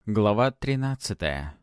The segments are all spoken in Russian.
Глава 13.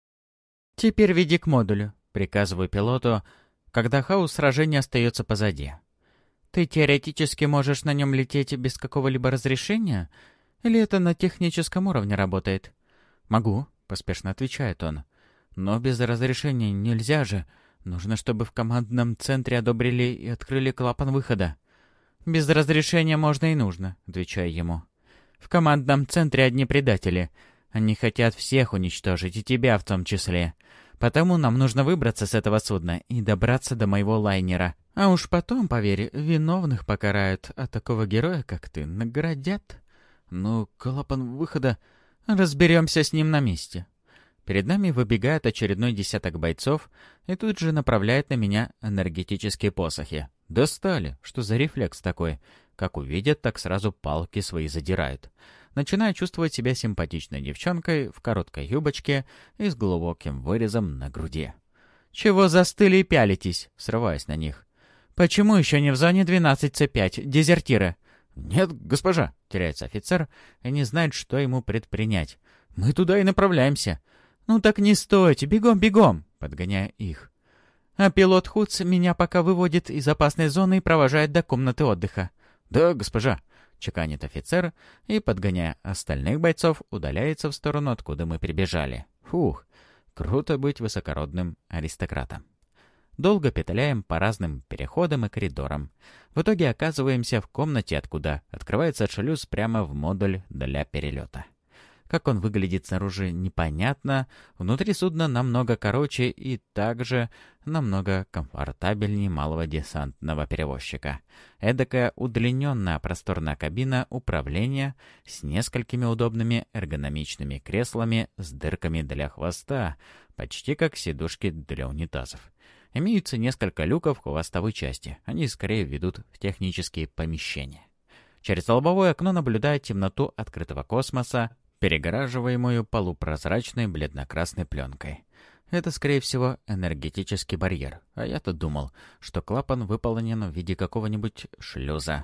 «Теперь веди к модулю», — приказываю пилоту, когда хаос сражения остается позади. «Ты теоретически можешь на нем лететь без какого-либо разрешения? Или это на техническом уровне работает?» «Могу», — поспешно отвечает он. «Но без разрешения нельзя же. Нужно, чтобы в командном центре одобрили и открыли клапан выхода». «Без разрешения можно и нужно», — отвечаю ему. «В командном центре одни предатели. Они хотят всех уничтожить, и тебя в том числе. Потому нам нужно выбраться с этого судна и добраться до моего лайнера. А уж потом, поверь, виновных покарают, а такого героя, как ты, наградят. Ну, клапан выхода... Разберемся с ним на месте». Перед нами выбегает очередной десяток бойцов и тут же направляет на меня энергетические посохи. Достали! Что за рефлекс такой? Как увидят, так сразу палки свои задирают. Начинаю чувствовать себя симпатичной девчонкой в короткой юбочке и с глубоким вырезом на груди. «Чего застыли и пялитесь?» — срываясь на них. «Почему еще не в зоне 12С5? Дезертиры!» «Нет, госпожа!» — теряется офицер и не знает, что ему предпринять. «Мы туда и направляемся!» «Ну так не стойте! Бегом, бегом!» — подгоняя их. «А пилот Хуц меня пока выводит из опасной зоны и провожает до комнаты отдыха». «Да, госпожа!» — чеканит офицер и, подгоняя остальных бойцов, удаляется в сторону, откуда мы прибежали. Фух, круто быть высокородным аристократом. Долго петляем по разным переходам и коридорам. В итоге оказываемся в комнате, откуда открывается шлюз прямо в модуль для перелета. Как он выглядит снаружи, непонятно. Внутри судна намного короче и также намного комфортабельнее малого десантного перевозчика. Эдакая удлиненная просторная кабина управления с несколькими удобными эргономичными креслами с дырками для хвоста, почти как сидушки для унитазов. Имеются несколько люков в хвостовой части. Они скорее ведут в технические помещения. Через лобовое окно наблюдаю темноту открытого космоса, перегораживаемую полупрозрачной бледно-красной пленкой. Это, скорее всего, энергетический барьер, а я-то думал, что клапан выполнен в виде какого-нибудь шлюза.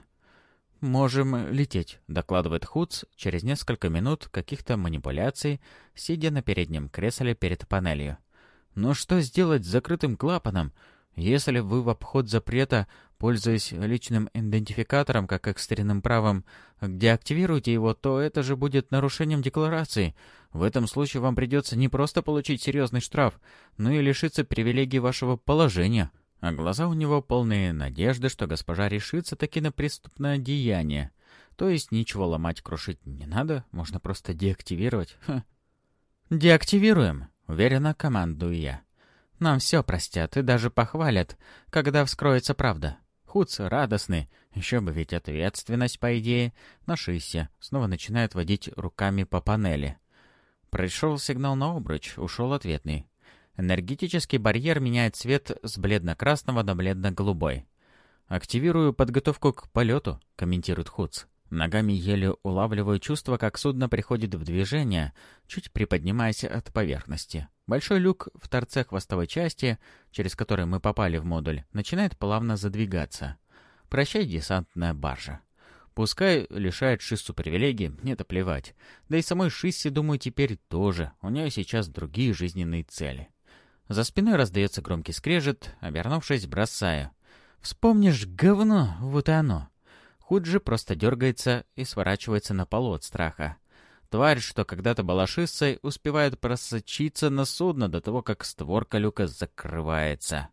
«Можем лететь», — докладывает Хуц через несколько минут каких-то манипуляций, сидя на переднем кресле перед панелью. «Но что сделать с закрытым клапаном? Если вы в обход запрета, пользуясь личным идентификатором как экстренным правом, деактивируете его, то это же будет нарушением декларации. В этом случае вам придется не просто получить серьезный штраф, но и лишиться привилегий вашего положения». А глаза у него полные надежды, что госпожа решится таки на преступное деяние. То есть ничего ломать, крушить не надо, можно просто деактивировать. «Деактивируем», — уверенно командую я. «Нам все простят и даже похвалят, когда вскроется правда». Хуц радостный, еще бы ведь ответственность, по идее. Нашися, снова начинает водить руками по панели. Пришел сигнал на обруч, ушел ответный. Энергетический барьер меняет цвет с бледно-красного на бледно-голубой. «Активирую подготовку к полету», — комментирует Хуц. Ногами еле улавливаю чувство, как судно приходит в движение, чуть приподнимаясь от поверхности. Большой люк в торце хвостовой части, через который мы попали в модуль, начинает плавно задвигаться. Прощай, десантная баржа. Пускай лишает Шиссу привилегий, мне-то плевать. Да и самой Шиссе, думаю, теперь тоже. У нее сейчас другие жизненные цели. За спиной раздается громкий скрежет, обернувшись, бросаю. «Вспомнишь, говно, вот и оно». Худжи просто дергается и сворачивается на полу от страха. Тварь, что когда-то была Шиссой, успевает просочиться на судно до того, как створка люка закрывается.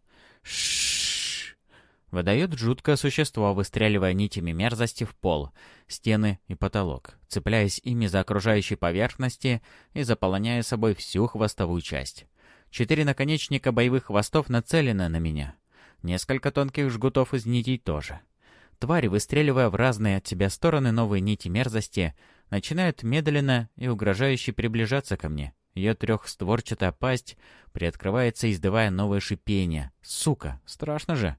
Шшш! Выдает жуткое существо, выстреливая нитями мерзости в пол, стены и потолок, цепляясь ими за окружающие поверхности и заполоняя собой всю хвостовую часть. 4 наконечника боевых хвостов нацелены на меня. Несколько тонких жгутов из нитей тоже. Тварь, выстреливая в разные от себя стороны новые нити мерзости, начинает медленно и угрожающе приближаться ко мне. Ее трехстворчатая пасть приоткрывается, издавая новое шипение. Сука, страшно же.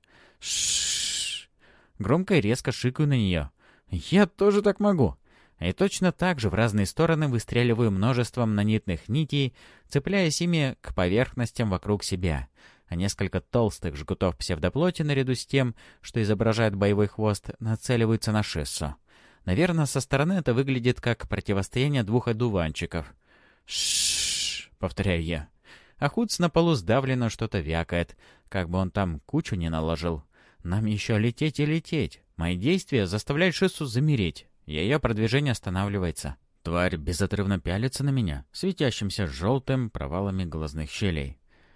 Шшш. Громко и резко шикаю на нее. Я тоже так могу. И точно так же в разные стороны выстреливаю множеством нанитных нитей, цепляясь ими к поверхностям вокруг себя. А несколько толстых жгутов псевдоплоти наряду с тем, что изображает боевой хвост, нацеливаются на Шиссу. Наверное, со стороны это выглядит как противостояние двух одуванчиков. «Шшш», — повторяю я. А Хуц на полу сдавленно что-то вякает, как бы он там кучу не наложил. Нам еще лететь и лететь. Мои действия заставляют Шиссу замереть. Ее продвижение останавливается. Тварь безотрывно пялится на меня, светящимся желтым провалами глазных щелей.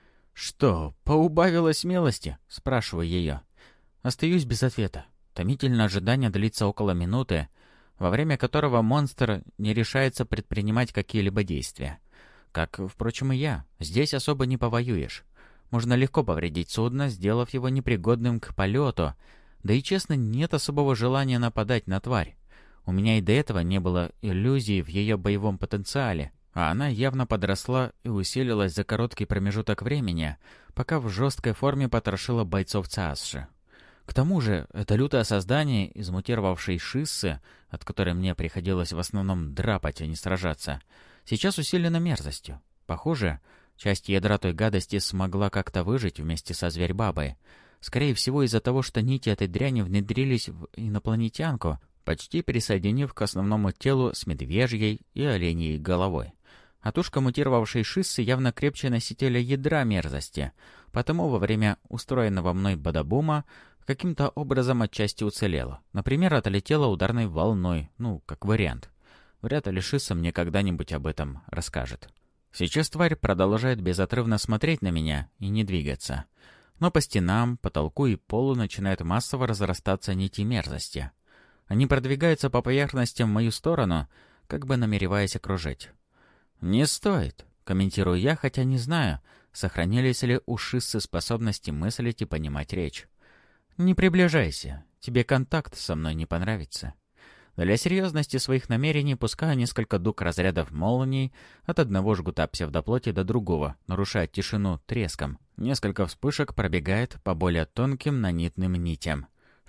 «Что, поубавилось смелости?» — спрашиваю ее. Остаюсь без ответа. Томительное ожидание длится около минуты, во время которого монстр не решается предпринимать какие-либо действия. Как, впрочем, и я. Здесь особо не повоюешь. Можно легко повредить судно, сделав его непригодным к полету. Да и, честно, нет особого желания нападать на тварь. У меня и до этого не было иллюзий в ее боевом потенциале, а она явно подросла и усилилась за короткий промежуток времени, пока в жесткой форме потрошила бойцов ЦАСШи. К тому же, это лютое создание из мутировавшей Шиссы, от которой мне приходилось в основном драпать, а не сражаться, сейчас усилена мерзостью. Похоже, часть ядра той гадости смогла как-то выжить вместе со зверь-бабой. Скорее всего, из-за того, что нити этой дряни внедрились в инопланетянку, почти присоединив к основному телу с медвежьей и оленьей головой. А тушка мутировавшей Шиссы явно крепче носителя ядра мерзости, потому во время устроенного мной бадабума каким-то образом отчасти уцелела. Например, отлетела ударной волной, как вариант. Вряд ли Шисса мне когда-нибудь об этом расскажет. Сейчас тварь продолжает безотрывно смотреть на меня и не двигаться. Но по стенам, потолку и полу начинают массово разрастаться нити мерзости. Они продвигаются по поверхностям в мою сторону, как бы намереваясь окружить. «Не стоит», — комментирую я, хотя не знаю, сохранились ли у Шиссы способности мыслить и понимать речь. «Не приближайся, тебе контакт со мной не понравится». Для серьезности своих намерений пускаю несколько дуг разрядов молний от одного жгута псевдоплоти до другого, нарушая тишину треском. Несколько вспышек пробегает по более тонким нанитным нитям.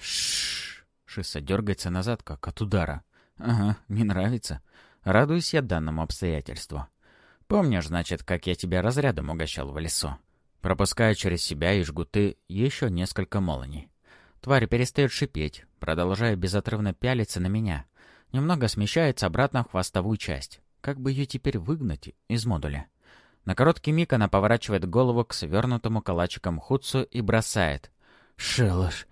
Шшш! Шисса дергается назад, как от удара. Ага, не нравится. Радуюсь я данному обстоятельству. Помнишь, значит, как я тебя разрядом угощал в лесу? Пропуская через себя и жгуты еще несколько молний. Тварь перестает шипеть, продолжая безотрывно пялиться на меня. Немного смещается обратно в хвостовую часть. Как бы ее теперь выгнать из модуля? На короткий миг она поворачивает голову к свернутому калачиком Хуцу и бросает. «Шелош,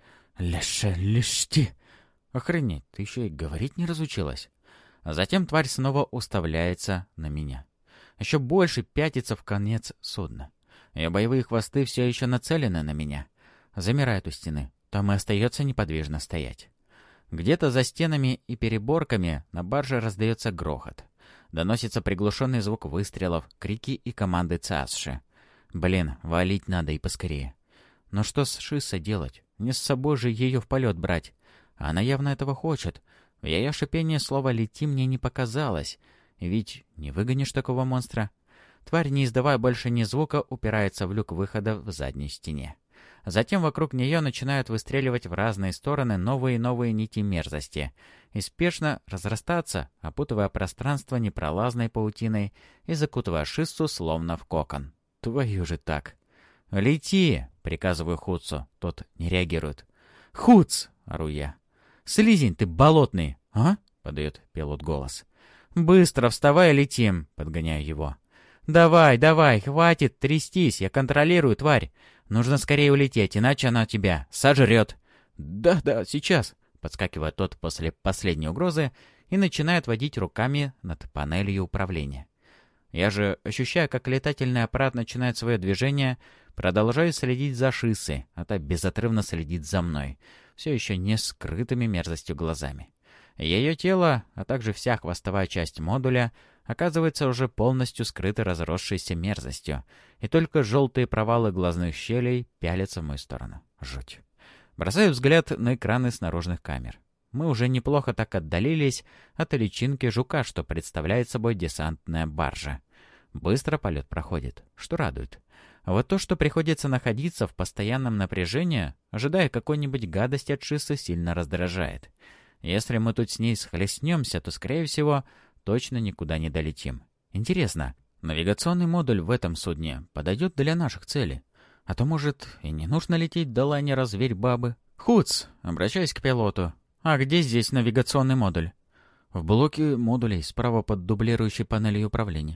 лишти!» Охренеть, ты еще и говорить не разучилась. А затем тварь снова уставляется на меня. Еще больше пятится в конец судна. Ее боевые хвосты все еще нацелены на меня. Замирает у стены. Там и остается неподвижно стоять. Где-то за стенами и переборками на барже раздается грохот. Доносится приглушенный звук выстрелов, крики и команды ЦАСШи. Блин, валить надо и поскорее. Но что с Шиссой делать? Не с собой же ее в полет брать. Она явно этого хочет. В ее шипении слово «лети» мне не показалось. Ведь не выгонишь такого монстра. Тварь, не издавая больше ни звука, упирается в люк выхода в задней стене. Затем вокруг нее начинают выстреливать в разные стороны новые и новые нити мерзости и спешно разрастаться, опутывая пространство непролазной паутиной и закутывая Шиссу словно в кокон. Твою же так! «Лети!» — приказываю Хуцу. Тот не реагирует. «Хуц!» — ору я. «Слизень ты болотный!» «А?» — подает пилот голос. «Быстро вставай, летим!» — подгоняю его. «Давай, давай, хватит трястись, я контролирую, тварь. Нужно скорее улететь, иначе она тебя сожрет». «Да, сейчас», — подскакивает тот после последней угрозы и начинает водить руками над панелью управления. Я же, ощущая, как летательный аппарат начинает свое движение, продолжаю следить за Шиссой, а та безотрывно следит за мной, все еще не скрытыми мерзостью глазами. Ее тело, а также вся хвостовая часть модуля, оказывается уже полностью скрыты разросшейся мерзостью, и только желтые провалы глазных щелей пялятся в мою сторону. Жуть. Бросаю взгляд на экраны с наружных камер. Мы уже неплохо так отдалились от личинки жука, что представляет собой десантная баржа. Быстро полет проходит, что радует. А вот то, что приходится находиться в постоянном напряжении, ожидая какой-нибудь гадости от Шиссы, сильно раздражает. Если мы тут с ней схлестнемся, то, скорее всего, точно никуда не долетим. Интересно, навигационный модуль в этом судне подойдет для наших целей? А то, может, и не нужно лететь до лайнера «Зверь-бабы»? «Хуц!» — обращаюсь к пилоту. «А где здесь навигационный модуль?» «В блоке модулей, справа под дублирующей панелью управления».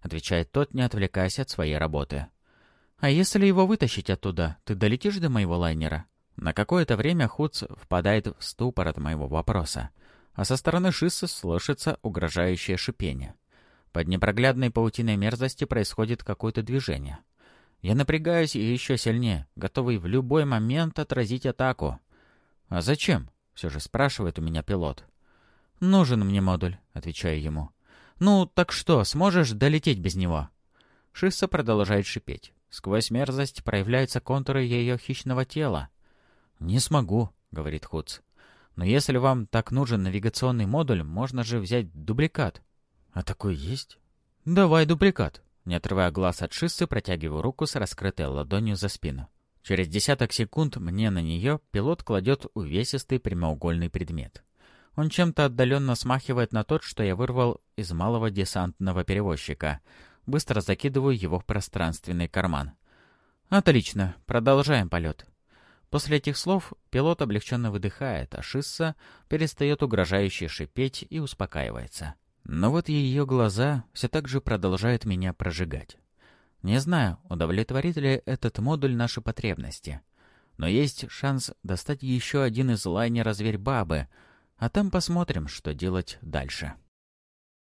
отвечает тот, не отвлекаясь от своей работы. «А если его вытащить оттуда, ты долетишь до моего лайнера?» На какое-то время Хуц впадает в ступор от моего вопроса, а со стороны Шиссы слышится угрожающее шипение. Под непроглядной паутиной мерзости происходит какое-то движение. Я напрягаюсь и еще сильнее, готовый в любой момент отразить атаку. «А зачем?» — все же спрашивает у меня пилот. «Нужен мне модуль», — отвечаю ему. «Ну, так что, сможешь долететь без него?» Шисса продолжает шипеть. Сквозь мерзость проявляются контуры ее хищного тела. «Не смогу», — говорит Хуц. «Но если вам так нужен навигационный модуль, можно же взять дубликат». «А такой есть?» «Давай дубликат». Не отрывая глаз от Шиссы, протягиваю руку с раскрытой ладонью за спину. Через десяток секунд мне на нее пилот кладет увесистый прямоугольный предмет. Он чем-то отдаленно смахивает на тот, что я вырвал из малого десантного перевозчика. Быстро закидываю его в пространственный карман. «Отлично, продолжаем полет». После этих слов пилот облегченно выдыхает, а Шисса перестает угрожающе шипеть и успокаивается. Но вот ее глаза все так же продолжают меня прожигать. Не знаю, удовлетворит ли этот модуль наши потребности. Но есть шанс достать еще один из лайнера «Зверь-бабы», а там посмотрим, что делать дальше.